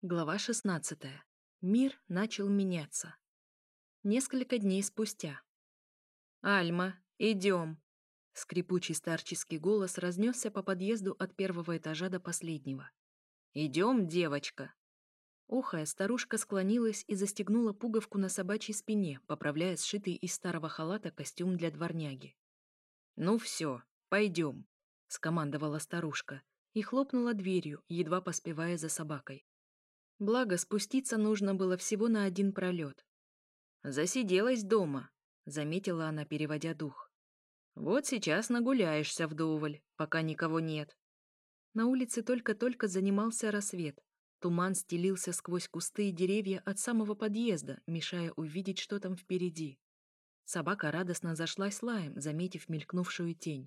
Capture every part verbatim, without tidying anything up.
Глава шестнадцатая. Мир начал меняться. Несколько дней спустя. «Альма, идем!» Скрипучий старческий голос разнесся по подъезду от первого этажа до последнего. «Идем, девочка!» Охая, старушка склонилась и застегнула пуговку на собачьей спине, поправляя сшитый из старого халата костюм для дворняги. «Ну все, пойдем!» — скомандовала старушка и хлопнула дверью, едва поспевая за собакой. Благо, спуститься нужно было всего на один пролет. «Засиделась дома», — заметила она, переводя дух. «Вот сейчас нагуляешься вдоволь, пока никого нет». На улице только-только занимался рассвет. Туман стелился сквозь кусты и деревья от самого подъезда, мешая увидеть, что там впереди. Собака радостно зашлась лаем, заметив мелькнувшую тень.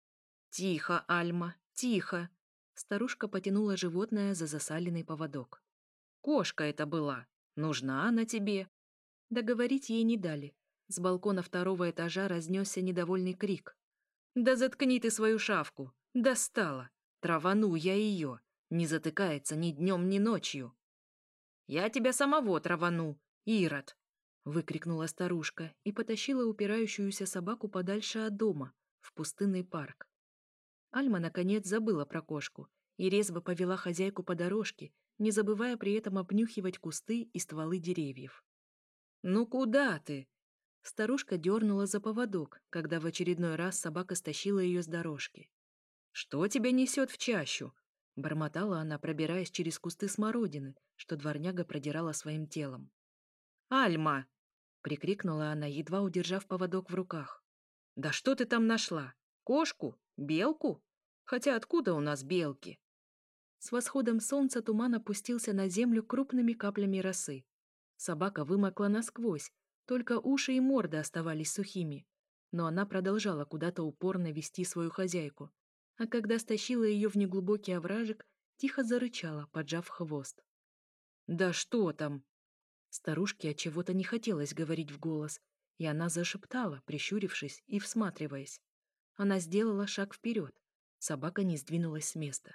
«Тихо, Альма, тихо!» Старушка потянула животное за засаленный поводок. «Кошка это была. Нужна она тебе». Договорить ей не дали. С балкона второго этажа разнесся недовольный крик. «Да заткни ты свою шавку! Достала! Травану я ее! Не затыкается ни днем, ни ночью!» «Я тебя самого травану, Ирод!» выкрикнула старушка и потащила упирающуюся собаку подальше от дома, в пустынный парк. Альма, наконец, забыла про кошку и резво повела хозяйку по дорожке, не забывая при этом обнюхивать кусты и стволы деревьев. «Ну куда ты?» Старушка дернула за поводок, когда в очередной раз собака стащила ее с дорожки. «Что тебя несет в чащу?» — бормотала она, пробираясь через кусты смородины, что дворняга продирала своим телом. «Альма!» — прикрикнула она, едва удержав поводок в руках. «Да что ты там нашла? Кошку? Белку? Хотя откуда у нас белки?» С восходом солнца туман опустился на землю крупными каплями росы. Собака вымокла насквозь, только уши и морда оставались сухими, но она продолжала куда-то упорно вести свою хозяйку, а когда стащила ее в неглубокий овражек, тихо зарычала, поджав хвост. «Да что там?» Старушке от чего-то не хотелось говорить в голос, и она зашептала, прищурившись и всматриваясь. Она сделала шаг вперед. Собака не сдвинулась с места.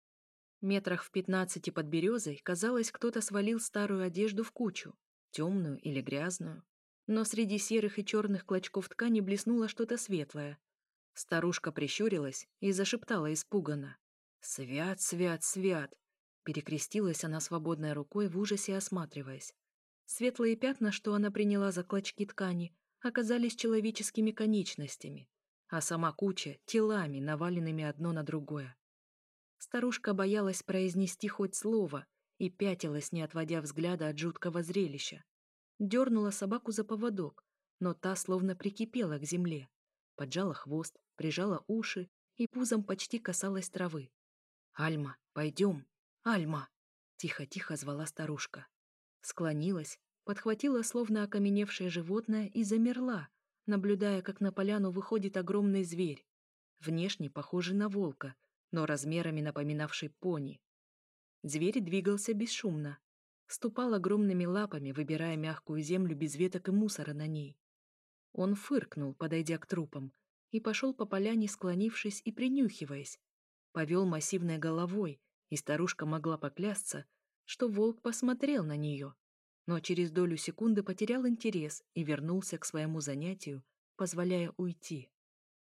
Метрах в пятнадцати под березой, казалось, кто-то свалил старую одежду в кучу, темную или грязную. Но среди серых и черных клочков ткани блеснуло что-то светлое. Старушка прищурилась и зашептала испуганно. «Свят, свят, свят!» Перекрестилась она свободной рукой, в ужасе осматриваясь. Светлые пятна, что она приняла за клочки ткани, оказались человеческими конечностями, а сама куча — телами, наваленными одно на другое. Старушка боялась произнести хоть слово и пятилась, не отводя взгляда от жуткого зрелища. Дернула собаку за поводок, но та словно прикипела к земле. Поджала хвост, прижала уши и пузом почти касалась травы. «Альма, пойдем! Альма!» — тихо-тихо звала старушка. Склонилась, подхватила словно окаменевшее животное и замерла, наблюдая, как на поляну выходит огромный зверь, внешне похожий на волка, но размерами напоминавший пони. Зверь двигался бесшумно, ступал огромными лапами, выбирая мягкую землю без веток и мусора на ней. Он фыркнул, подойдя к трупам, и пошел по поляне, склонившись и принюхиваясь. Повел массивной головой, и старушка могла поклясться, что волк посмотрел на нее, но через долю секунды потерял интерес и вернулся к своему занятию, позволяя уйти.